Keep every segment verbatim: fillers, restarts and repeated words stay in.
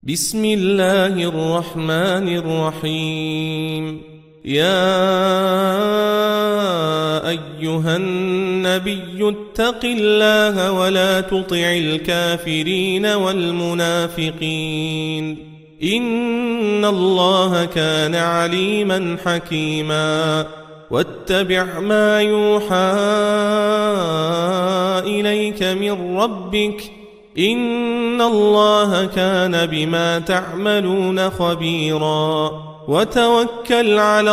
بسم الله الرحمن الرحيم. يا أيها النبي اتق الله ولا تطع الكافرين والمنافقين إن الله كان عليما حكيما. واتبع ما يوحى إليك من ربك إن الله كان بما تعملون خبيرا. وتوكل على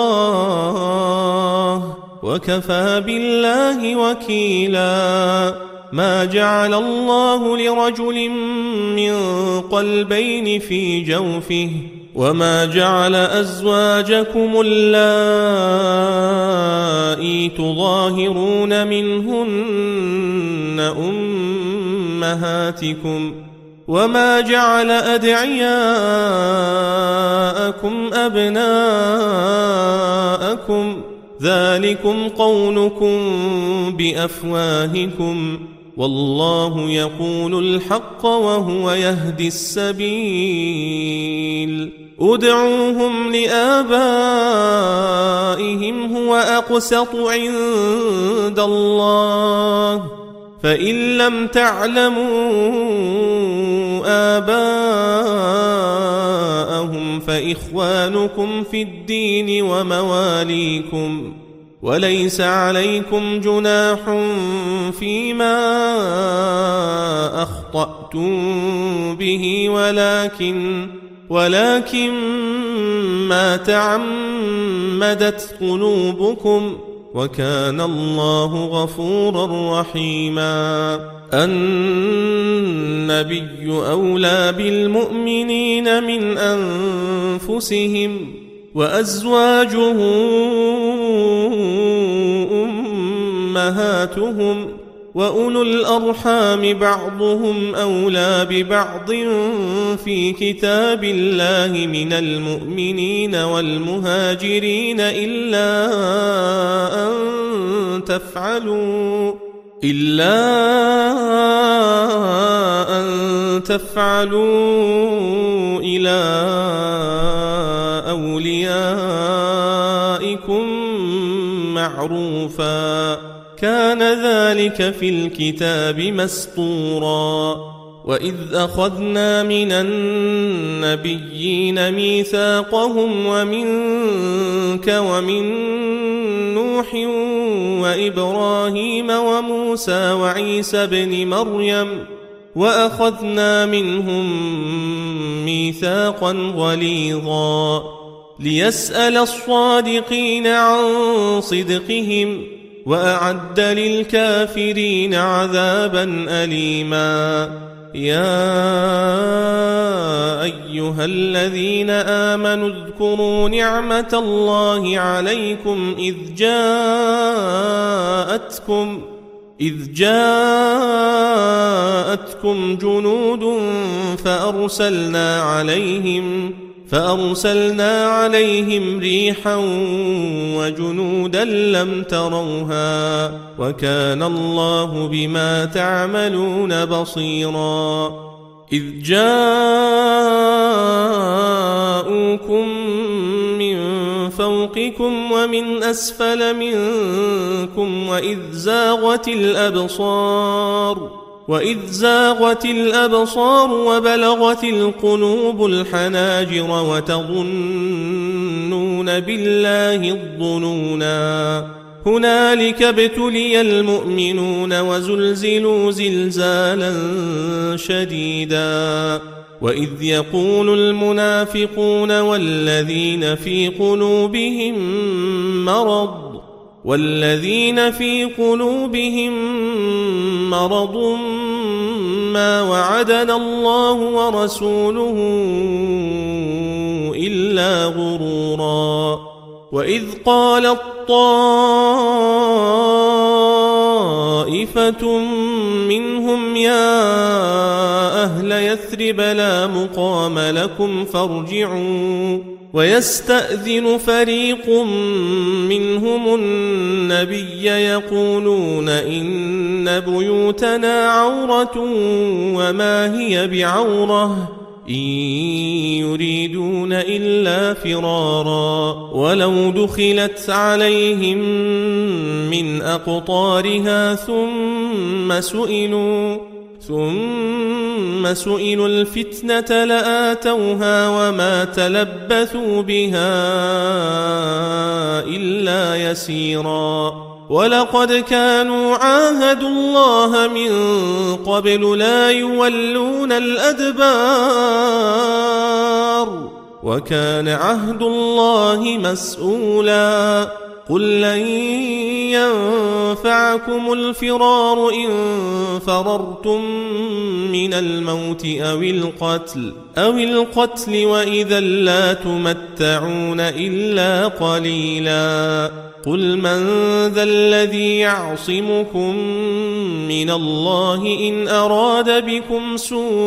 الله وكفى بالله وكيلا. ما جعل الله لرجل من قلبين في جوفه وما جعل أزواجكم اللائي تظاهرون منهن أمهاتكم وما جعل أدعياءكم أبناءكم ذلكم قولكم بأفواهكم والله يقول الحق وهو يهدي السبيل. ادعوهم لآبائهم هو أقسط عند الله فإن لم تعلموا آباءهم فإخوانكم في الدين ومواليكم وليس عليكم جناح فيما أخطأتم به ولكن ولكن ما تعمدت قلوبكم وكان الله غفورا رحيما. النبي أولى بالمؤمنين من أنفسهم وأزواجه أمهاتهم وأولو الأرحام بعضهم أولى ببعض في كتاب الله من المؤمنين والمهاجرين إلا أن تفعلوا إلا أن تفعلوا إلى أوليائكم معروفا كان ذلك في الكتاب مسطورا. وإذ أخذنا من النبيين ميثاقهم ومنك ومن نوح وإبراهيم وموسى وعيسى بن مريم وأخذنا منهم ميثاقا غليظا ليسأل الصادقين عن صدقهم وأعد للكافرين عذابا أليما. يا أيها الذين آمنوا اذكروا نعمة الله عليكم إذ جاءتكم إذ جاءتكم جنود فأرسلنا عليهم فأرسلنا عليهم ريحا وجنودا لم تروها وكان الله بما تعملون بصيرا. إذ جاءوكم من فوقكم ومن أسفل منكم وإذ زاغت الأبصار وإذ زاغت الأبصار وبلغت القلوب الحناجر وتظنون بالله الظنونا هنالك ابتلي المؤمنون وزلزلوا زلزالا شديدا. وإذ يقول المنافقون والذين في قلوبهم مرض والذين في قلوبهم مرض ما وعدنا الله ورسوله إلا غرورا. وإذ قالت طائفة منهم يا أهل يثرب لا مقام لكم فارجعوا ويستأذن فريق منهم النبي يقولون إن بيوتنا عورة وما هي بعورة إن يريدون إلا فرارا ولو دخلت عليهم من أقطارها ثم سئلوا ثم سئلوا الفتنة لآتوها وما تلبثوا بها إلا يسيرا ولقد كانوا عاهدوا الله من قبل لا يولون الأدبار وكان عهد الله مسؤولا قل لن ينفعكم الفرار إن فررتم من الموت أو القتل أو القتل وإذا لا تمتعون إلا قليلا قل من ذا الذي يعصمكم من الله إن أراد بكم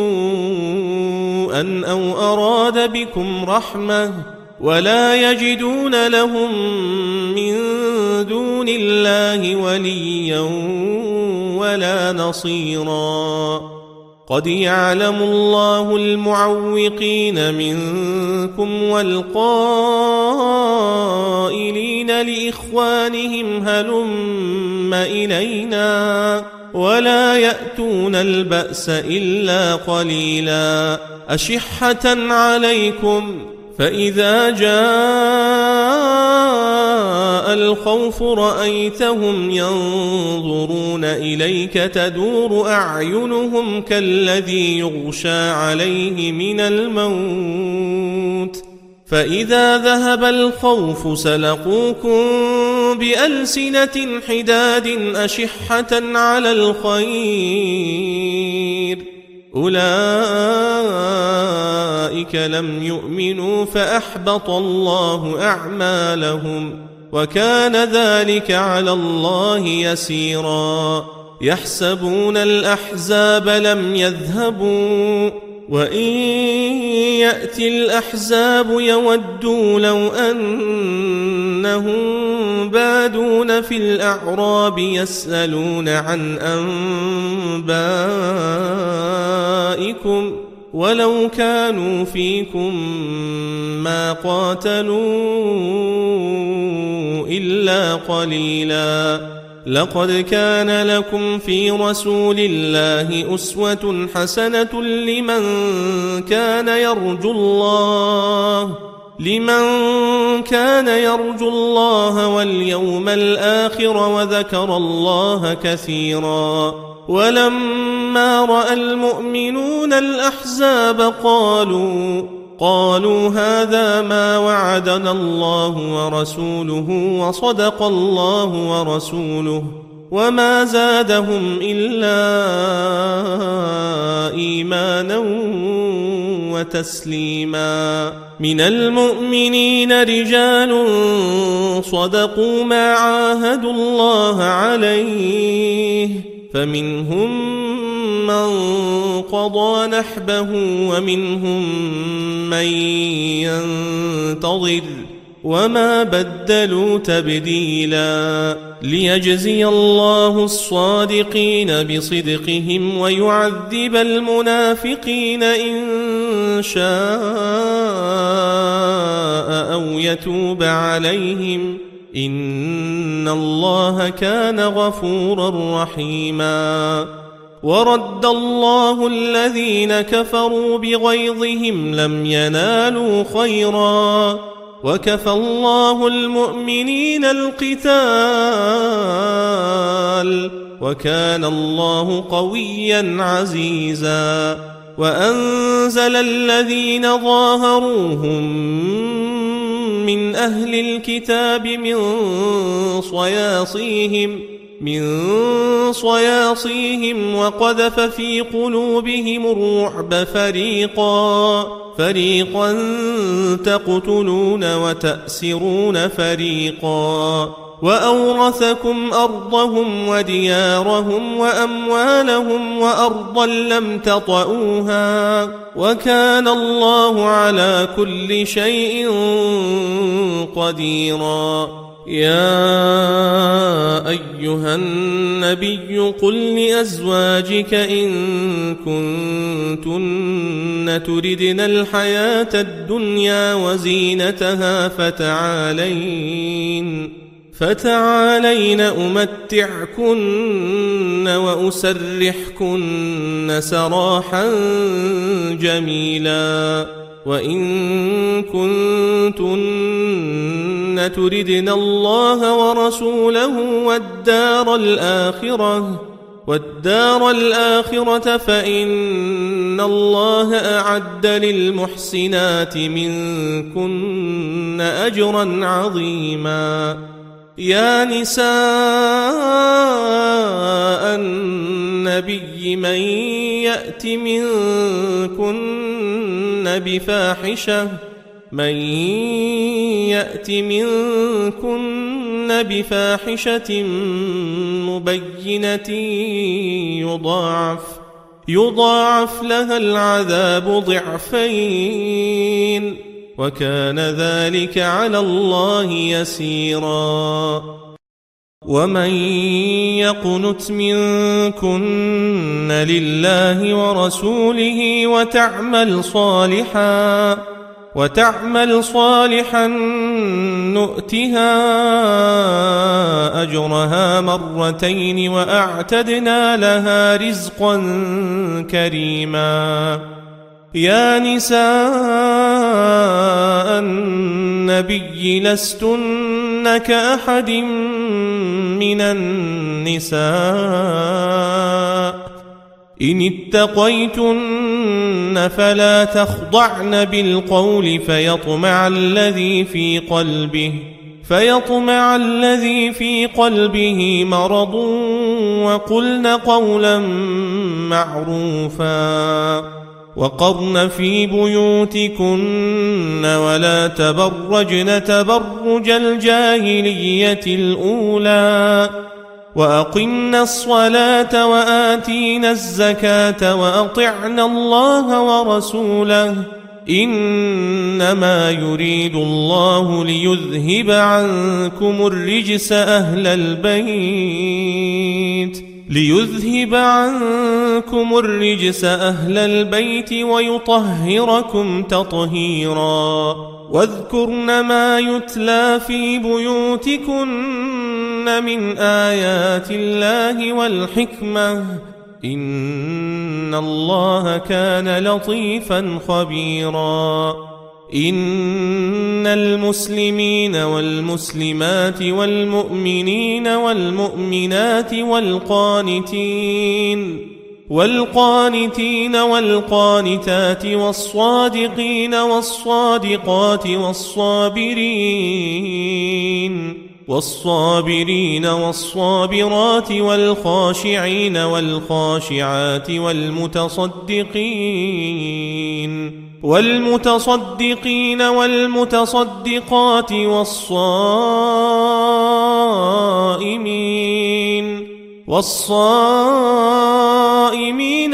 سوءا أو أراد بكم رحمة ولا يجدون لهم من دون الله وليا ولا نصيرا قد يعلم الله المعوقين منكم والقائلين لإخوانهم هلم إلينا ولا يأتون البأس إلا قليلا أشحة عليكم فإذا جاء الخوف رأيتهم ينظرون إليك تدور أعينهم كالذي يغشى عليه من الموت فإذا ذهب الخوف سلقوكم بألسنة حداد أشحة على الخير أولئك لم يؤمنوا فأحبط الله أعمالهم وكان ذلك على الله يسيرا يحسبون الأحزاب لم يذهبوا وإن يأتي الأحزاب يودوا لو أنهم بادون في الأعراب يسألون عن أنبائكم ولو كانوا فيكم ما قاتلوا إلا قليلا لقد كان لكم في رسول الله أسوة حسنة لمن كان يرجو الله لمن كان يرجو الله واليوم الآخر وذكر الله كثيرا ولما رأى المؤمنون الأحزاب قالوا قالوا هذا ما وعدنا الله ورسوله وصدق الله ورسوله وما زادهم إلا إيمانا وتسليما من المؤمنين رجال صدقوا ما عاهدوا الله عليه فمنهم من قضى نحبه ومنهم من ينتظر وما بدلوا تبديلا ليجزي الله الصادقين بصدقهم ويعذب المنافقين إن شاء أو يتوب عليهم إن الله كان غفورا رحيما ورد الله الذين كفروا بغيظهم لم ينالوا خيرا وكفى الله المؤمنين القتال وكان الله قويا عزيزا وأنزل الذين ظاهروهم من أهل الكتاب من صياصيهم من صياصيهم وقذف في قلوبهم الرعب فريقا فريقا تقتلون وتأسرون فريقا وأورثكم أرضهم وديارهم وأموالهم وأرضا لم تطئوها وكان الله على كل شيء قديرا يا أيها النبي قل لأزواجك إن كنتن تردن الحياة الدنيا وزينتها فتعالين فتعالين أمتعكن وأسرحكن سراحا جميلا وإن كنتن تردن الله ورسوله والدار الآخرة والدار الآخرة فإن الله أعد للمحسنات منكن أجرا عظيما. يا نساء النبي من يأت منكن بفاحشة من يأت منكن بفاحشة مبينة يضاعف يضاعف لها العذاب ضعفين وكان ذلك على الله يسيرا. ومن يقنت منكن لله ورسوله وتعمل صالحا وتعمل صالحا نؤتها أجرها مرتين وأعتدنا لها رزقا كريما. يا نساء النبي لستن كأحد من النساء إن اتقيتن فلا تخضعن بالقول فيطمع الذي في قلبه فيطمع الذي في قلبه مرض وقلن قولا معروفا. وقرن في بيوتكن ولا تبرجن تبرج الجاهلية الأولى وأقمنا الصلاة وآتينا الزكاة وأطعنا الله ورسوله إنما يريد الله ليذهب عنكم الرجس أهل البيت ليذهب عنكم الرجس أهل البيت ويطهركم تطهيرا. واذكرن ما يتلى في بيوتكن من آيات الله والحكمة إن الله كان لطيفا خبيرا. إن المسلمين والمسلمات والمؤمنين والمؤمنات والقانتين والقانتين والقانتات والصادقين والصادقات والصابرين والصابرين والصابرات والخاشعين والخاشعات والمتصدقين والمتصدقين والمتصدقات والصائمين والصائمين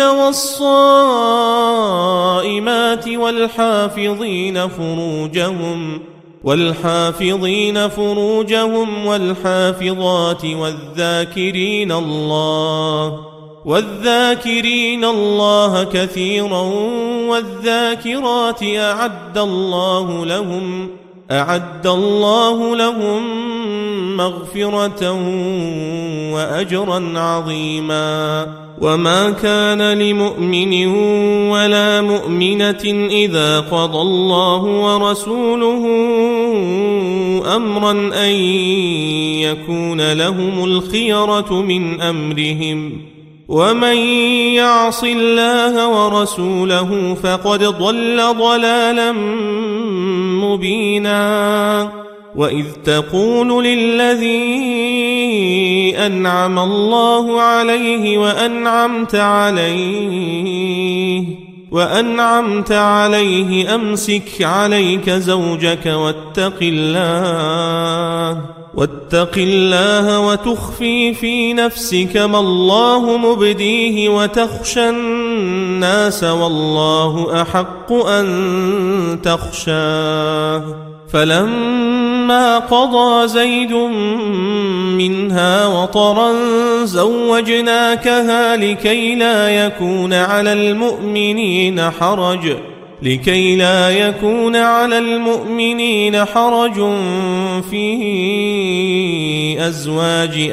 والصائمات والحافظين فروجهم والحافظين فروجهم والحافظات والذاكرين الله والذاكرين الله كثيرا والذاكرات أعد الله لهم أعد الله لهم مغفرة وأجرا عظيما. وما كان لمؤمن ولا مؤمنة إذا قضى الله ورسوله أمرا أن يكون لهم الخيرة من أمرهم ومن يعص الله ورسوله فقد ضل ضلالا مبينا. وإذ تقول للذي أنعم الله عليه وأنعمت عليه وأنعمت عليه أمسك عليك زوجك واتق الله واتق الله وتخفي في نفسك ما الله مبديه وتخشى الناس والله أحق أن تخشاه. فلما فلما قضى زيد منها وطرا زوجناكها لكي لا يكون على المؤمنين حرج لكي لا يكون على المؤمنين حرج في أزواج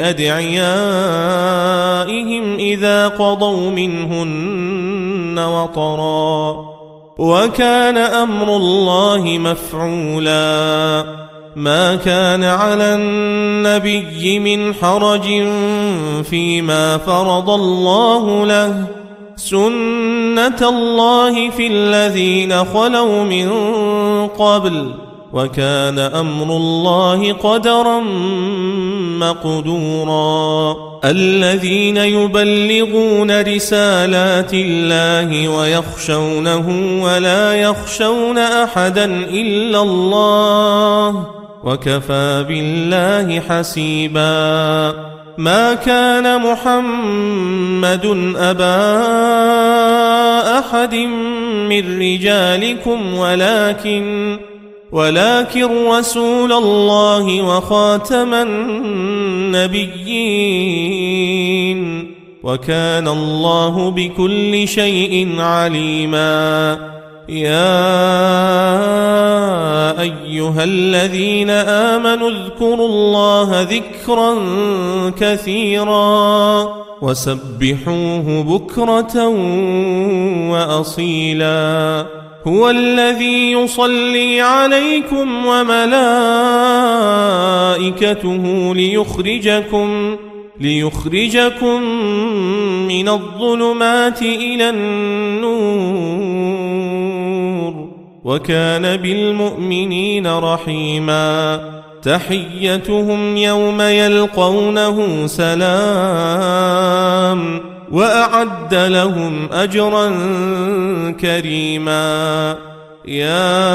أدعيائهم إذا قضوا منهن وطرا وكان أمر الله مفعولا ما كان على النبي من حرج فيما فرض الله له سنة الله في الذين خلوا من قبل وكان أمر الله قدرا مقدورا الذين يبلغون رسالات الله ويخشونه ولا يخشون أحدا إلا الله وكفى بالله حسيبا ما كان محمد أبا أحد من رجالكم ولكن ولكن رسول الله وخاتم النبيين وكان الله بكل شيء عليما يا أيها الذين آمنوا اذكروا الله ذكرا كثيرا وسبحوه بكرة وأصيلا هو الذي يصلي عليكم وملائكته ليخرجكم ليخرجكم من الظلمات إلى النور وكان بالمؤمنين رحيما تحيتهم يوم يلقونه سلام وأعد لهم أجرا كريما يا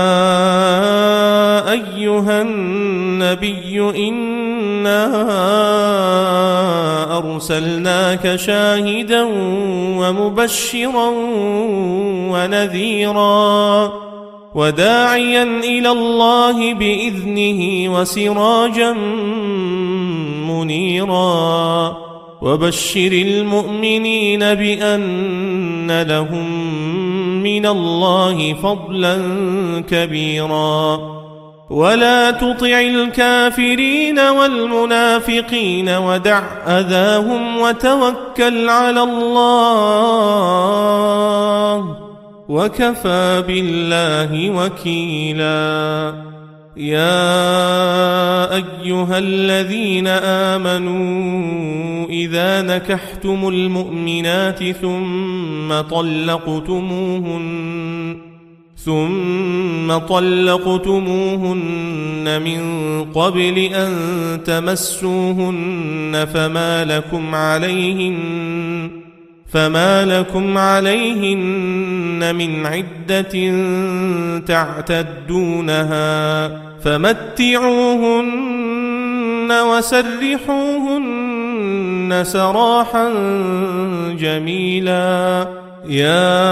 أيها النبي إنا أرسلناك شاهدا ومبشرا ونذيرا وداعيا إلى الله بإذنه وسراجا منيرا وبشر المؤمنين بأن لهم من الله فضلا كبيرا ولا تطع الكافرين والمنافقين ودع أذاهم وتوكل على الله وكفى بالله وكيلا يا أيها الذين آمنوا إذا نكحتم المؤمنات ثم طلقتموهن ثم طلقتموهن من قبل أن تمسوهن فما لكم عليهن فما لكم عليهن من عدة تعتدونها فمتعوهن وسرحوهن سراحا جميلا يا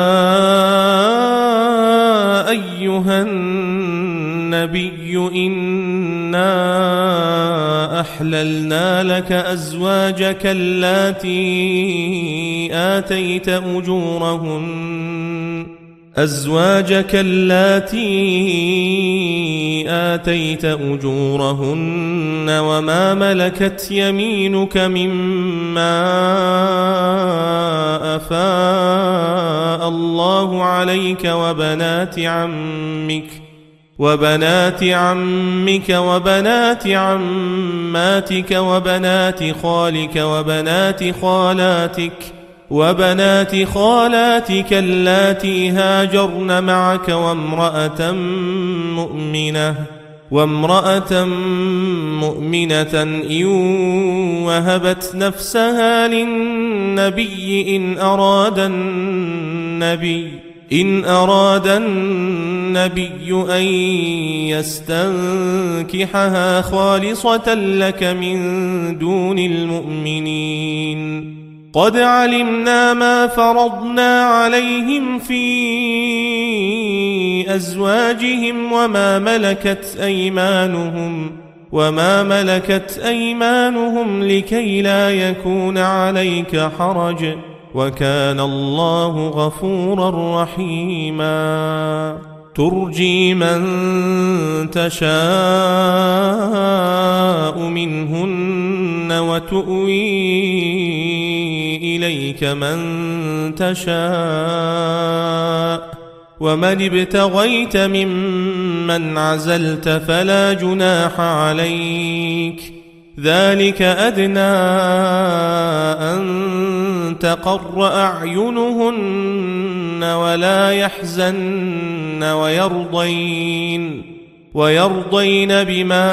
أيها النبي إنا أحللنا لك أزواجك اللاتي آتيت أجورهن أزواجك اللاتي آتيت أجورهن وما ملكت يمينك مما أفاء الله عليك وبنات عمك وبنات عمك وبنات عماتك وبنات خالك وبنات خالاتك وبنات خالاتك اللاتي هاجرن معك وامرأة مؤمنة وامرأة مؤمنة إن وهبت نفسها للنبي إن أراد النبي إن أراد النبي أن يستنكحها خالصة لك من دون المؤمنين قد علمنا ما فرضنا عليهم في أزواجهم وما ملكت أيمانهم وما ملكت أيمانهم لكي لا يكون عليك حرج وكان الله غفورا رحيما ترجي من تشاء منهن وتؤوي إليك من تشاء ومن ابتغيت ممن عزلت فلا جناح عليك ذلك أدنى أن تقر أعينهن ولا يحزن ويرضين ويرضين بما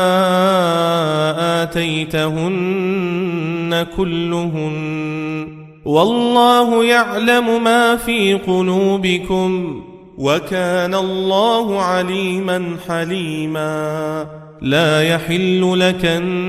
آتيتهن كلهن والله يعلم ما في قلوبكم وكان الله عليما حليما لا يحل لك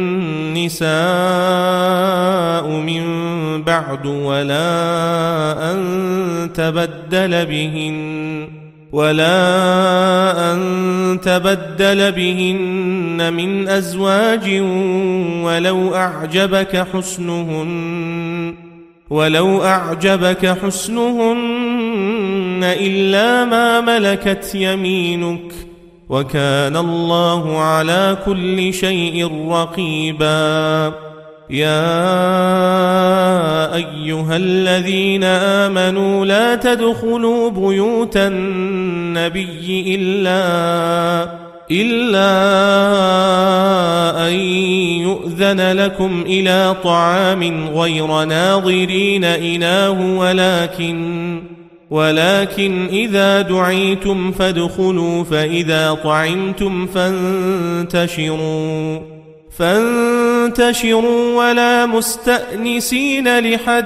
النساء من بعد ولا أن تبدل بهن ولا أن تبدل بهن من أزواج ولو أعجبك حسنهن ولو أعجبك حسنهن إلا ما ملكت يمينك وكان الله على كل شيء رقيبا يا أيها الذين آمنوا لا تدخلوا بيوت النبي إلا إلا أن يؤذن لكم إلى طعام غير ناظرين إناه ولكن ولكن إذا دعيتم فادخلوا فإذا طعمتم فانتشروا فانتشروا ولا مستأنسين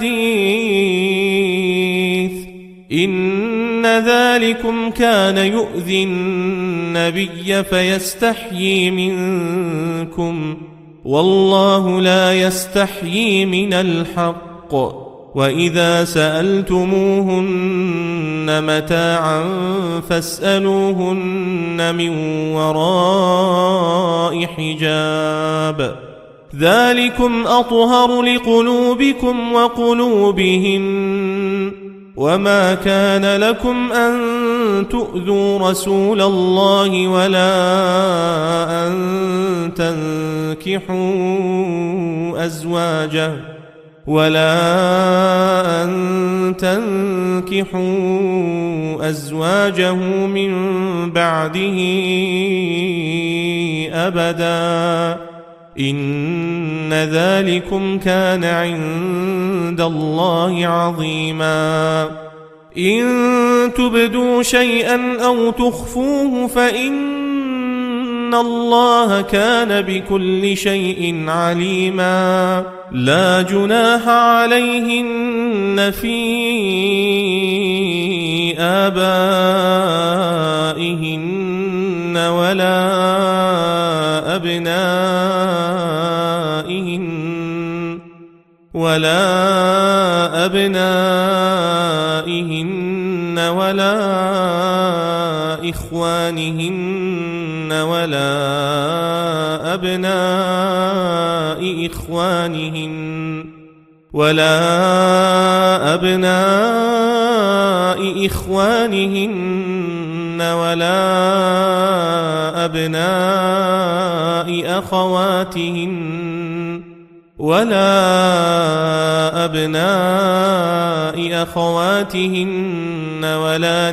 لحديث إن ذلكم كان يؤذي النبي فيستحيي منكم والله لا يستحيي من الحق وإذا سألتموهن متاعا فاسألوهن من وراء حجاب ذلكم أطهر لقلوبكم وقلوبهن وما كان لكم أن تؤذوا رسول الله ولا أن تنكحوا أزواجه ولا أن تنكحوا أزواجه من بعده أبدا إن ذلكم كان عند الله عظيما إن تبدوا شيئا أو تخفوه فإن الله كان بكل شيء عليما لا جناح عليهن في آبائهن ولا أبنائهن ولا أبنائهن ولا إخوانهن ولا أبناء إخوانهن ولا أبناء إخوانهن ولا أبناء أخواتهن ولا أبناء أخواتهن ولا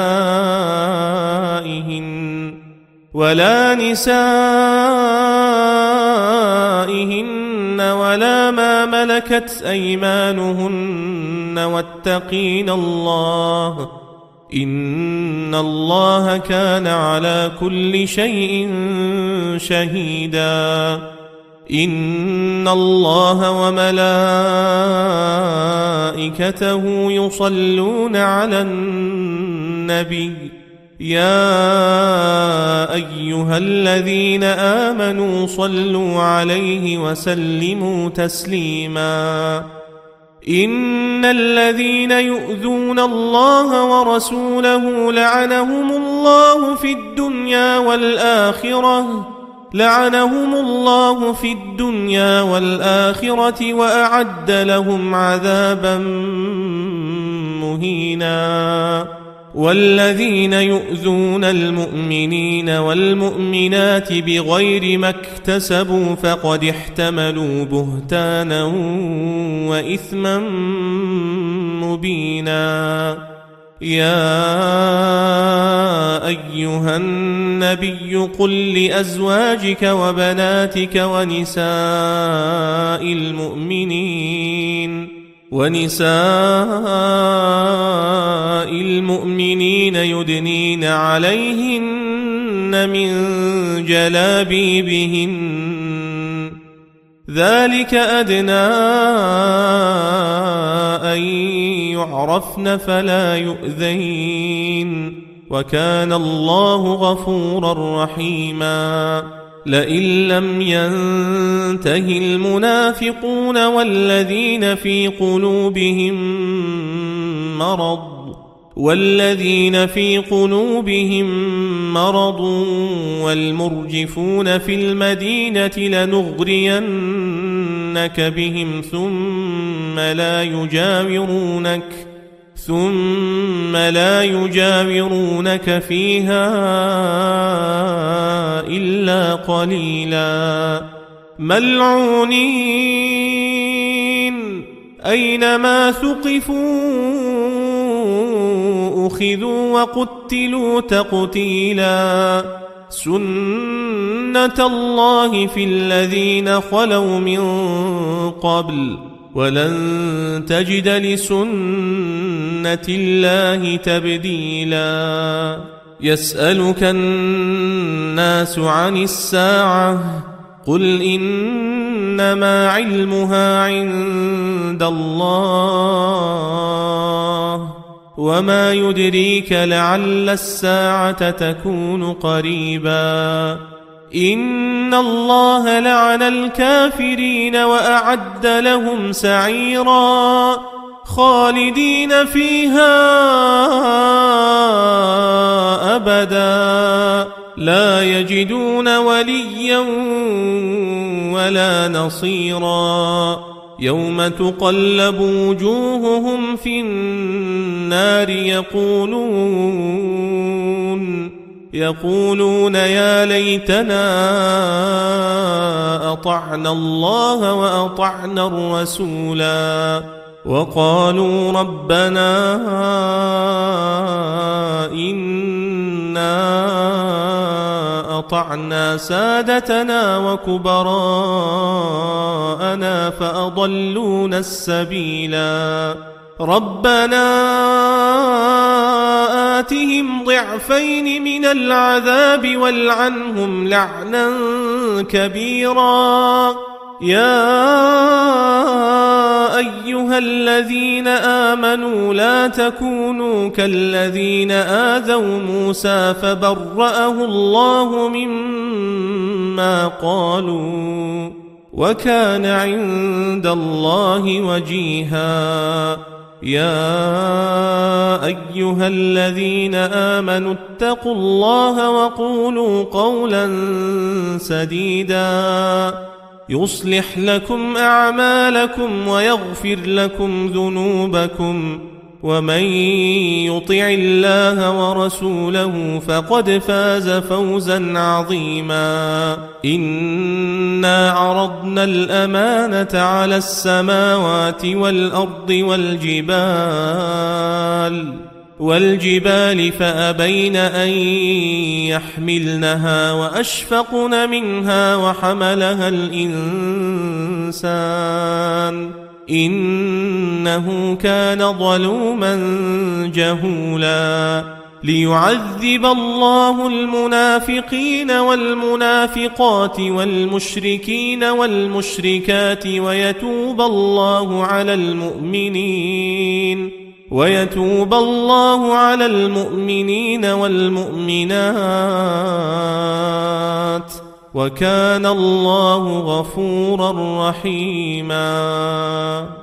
نسائهن ولا نسائهن ولا ما ملكت أيمانهن واتقين الله إن الله كان على كل شيء شهيدا إن الله وملائكته يصلون على النبي يا أيها الذين آمنوا صلوا عليه وسلموا تسليما إن الذين يؤذون الله ورسوله لعنهم الله في الدنيا والآخرة لعنهم الله في الدنيا والآخرة وأعد لهم عذابا مهينا والذين يؤذون المؤمنين والمؤمنات بغير ما اكتسبوا فقد احتملوا بهتانا وإثما مبينا يا أيها النبي قل لأزواجك وبناتك ونساء المؤمنين ونساء المؤمنين يدنين عليهن من جلابيبهن ذلك أدنى أن يعرفن فلا يؤذين وكان الله غفورا رحيما لئن لم ينته المنافقون والذين في قلوبهم مرض والذين في قلوبهم مرض والمرجفون في المدينة لنغرينك بهم ثم لا يجاورونك ثم لا يجاورونك فيها إلا قليلا ملعونين أينما ثقفوا أخذوا وقتلوا تقتيلا سنة الله في الذين خلوا من قبل ولن تجد لسنة الله تبديلا يسألك الناس عن الساعة قل إنما علمها عند الله وما يدريك لعل الساعة تكون قريبا إن الله لعن الكافرين وأعد لهم سعيرا خالدين فيها أبدا لا يجدون وليا ولا نصيرا يوم تقلب وجوههم في النار يقولون يقولون يا ليتنا أطعنا الله وأطعنا الرسولا وقالوا ربنا إنا أطعنا سادتنا وكبراءنا فأضلونا السبيلا ربنا آتهم ضعفين من العذاب والعنهم لعنا كبيرا يا أيها الذين آمنوا لا تكونوا كالذين آذوا موسى فبرأه الله مما قالوا وكان عند الله وجيها يا أيها الذين آمنوا اتقوا الله وقولوا قولا سديدا يصلح لكم أعمالكم ويغفر لكم ذنوبكم ومن يطع الله ورسوله فقد فاز فوزا عظيما إنا عرضنا الأمانة على السماوات والأرض والجبال والجبال فأبين أن يحملنها وأشفقن منها وحملها الإنسان إنه كان ظلوما جهولا ليعذب الله المنافقين والمنافقات والمشركين والمشركات ويتوب الله على المؤمنين ويتوب الله على المؤمنين والمؤمنات وكان الله غفورا رحيما.